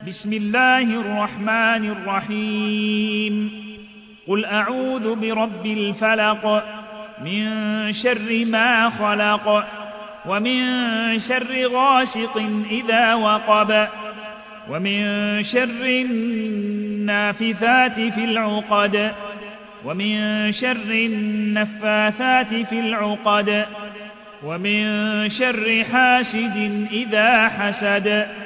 بسم الله الرحمن الرحيم قل أعوذ برب الفلق من شر ما خلق ومن شر غاسق إذا وقب ومن شر النافثات في العقد ومن شر النفاثات في العقد ومن شر حاسد إذا حسد